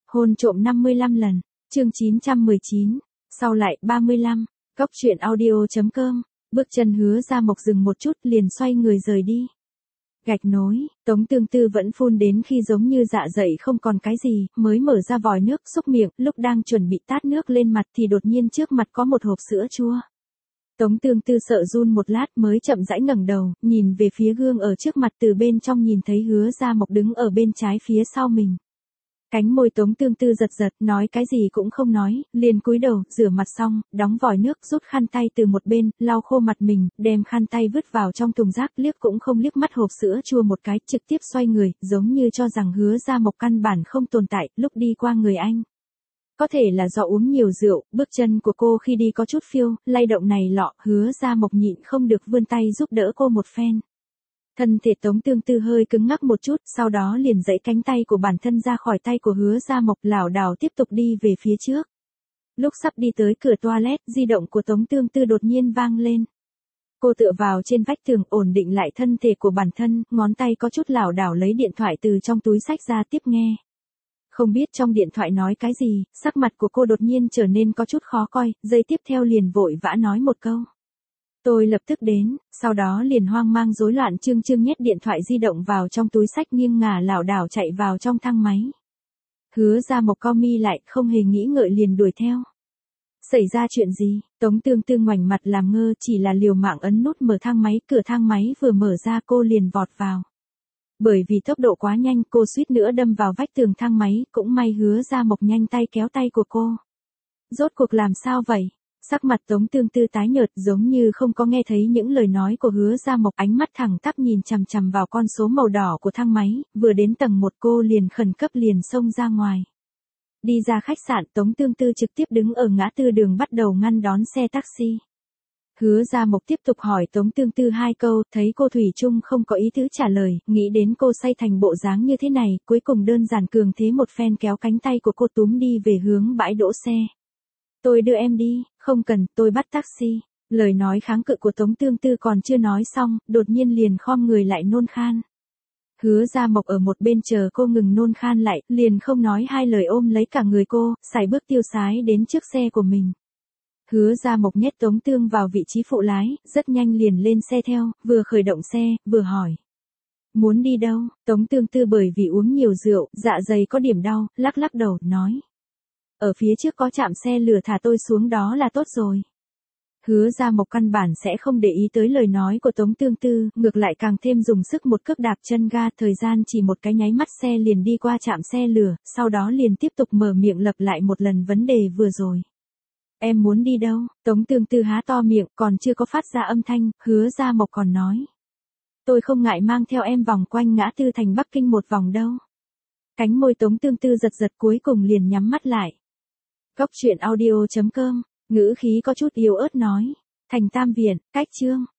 Hôn trộm 55 lần, chương 919, sau lại 35, Cốc truyện audio.com, bước chân Hứa Gia Mộc dừng một chút liền xoay người rời đi. Gạch nối, Tống Tương Tư vẫn phun đến khi giống như dạ dày không còn cái gì, mới mở ra vòi nước xúc miệng, lúc đang chuẩn bị tát nước lên mặt thì đột nhiên trước mặt có một hộp sữa chua. Tống Tương Tư sợ run một lát mới chậm rãi ngẩng đầu, nhìn về phía gương ở trước mặt, từ bên trong nhìn thấy Hứa Gia Mộc đứng ở bên trái phía sau mình. Cánh môi Tống Tương Tư giật giật, nói cái gì cũng không nói, liền cúi đầu, rửa mặt xong, đóng vòi nước, rút khăn tay từ một bên, lau khô mặt mình, đem khăn tay vứt vào trong thùng rác, liếc cũng không liếc mắt hộp sữa chua một cái, trực tiếp xoay người, giống như cho rằng Hứa Gia Mộc căn bản không tồn tại, lúc đi qua người anh. Có thể là do uống nhiều rượu, bước chân của cô khi đi có chút phiêu, lay động này lọ, Hứa Gia Mộc nhịn không được vươn tay giúp đỡ cô một phen. Thân thể Tống Tương Tư hơi cứng ngắc một chút, sau đó liền giãy cánh tay của bản thân ra khỏi tay của Hứa Gia Mộc, lảo đảo tiếp tục đi về phía trước. Lúc sắp đi tới cửa toilet, di động của Tống Tương Tư đột nhiên vang lên. Cô tựa vào trên vách tường, ổn định lại thân thể của bản thân, ngón tay có chút lảo đảo lấy điện thoại từ trong túi xách ra tiếp nghe. Không biết trong điện thoại nói cái gì, sắc mặt của cô đột nhiên trở nên có chút khó coi, giây tiếp theo liền vội vã nói một câu. Tôi lập tức đến, sau đó liền hoang mang rối loạn trương nhét điện thoại di động vào trong túi xách, nghiêng ngả lảo đảo chạy vào trong thang máy. Hứa Gia Mộc cau mi lại, không hề nghĩ ngợi liền đuổi theo. Xảy ra chuyện gì? Tống Tương Tư ngoảnh mặt làm ngơ, chỉ là liều mạng ấn nút mở thang máy, cửa thang máy vừa mở ra cô liền vọt vào. Bởi vì tốc độ quá nhanh, cô suýt nữa đâm vào vách tường thang máy, cũng may Hứa Gia Mộc nhanh tay kéo tay của cô. Rốt cuộc làm sao vậy? Sắc mặt Tống Tương Tư tái nhợt, giống như không có nghe thấy những lời nói của Hứa Gia Mộc, ánh mắt thẳng tắp nhìn chằm chằm vào con số màu đỏ của thang máy, vừa đến tầng 1 cô liền khẩn cấp liền xông ra ngoài. Đi ra khách sạn, Tống Tương Tư trực tiếp đứng ở ngã tư đường bắt đầu ngăn đón xe taxi. Hứa Gia Mộc tiếp tục hỏi Tống Tương Tư 2 câu, thấy cô thủy chung không có ý tứ trả lời, nghĩ đến cô say thành bộ dáng như thế này, cuối cùng đơn giản cường thế một phen kéo cánh tay của cô túm đi về hướng bãi đỗ xe. Tôi đưa em đi, không cần, tôi bắt taxi. Lời nói kháng cự của Tống Tương Tư còn chưa nói xong, đột nhiên liền khom người lại nôn khan. Hứa Gia Mộc ở một bên chờ cô ngừng nôn khan lại, liền không nói hai lời ôm lấy cả người cô, sải bước tiêu sái đến trước xe của mình. Hứa Gia Mộc nhét Tống Tương vào vị trí phụ lái, rất nhanh liền lên xe theo, vừa khởi động xe, vừa hỏi. Muốn đi đâu? Tống Tương Tư bởi vì uống nhiều rượu, dạ dày có điểm đau, lắc lắc đầu, nói. Ở phía trước có trạm xe lửa, thả tôi xuống đó là tốt rồi. Hứa Gia Mộc căn bản sẽ không để ý tới lời nói của Tống Tương Tư, ngược lại càng thêm dùng sức một cước đạp chân ga, thời gian chỉ một cái nháy mắt xe liền đi qua trạm xe lửa, sau đó liền tiếp tục mở miệng lặp lại một lần vấn đề vừa rồi. Em muốn đi đâu? Tống Tương Tư há to miệng, còn chưa có phát ra âm thanh, Hứa Gia Mộc còn nói. Tôi không ngại mang theo em vòng quanh ngã tư thành Bắc Kinh một vòng đâu. Cánh môi Tống Tương Tư giật giật, cuối cùng liền nhắm mắt lại. Cốc truyện audio.com, ngữ khí có chút yếu ớt nói. Thành Tam Viện, cách chương.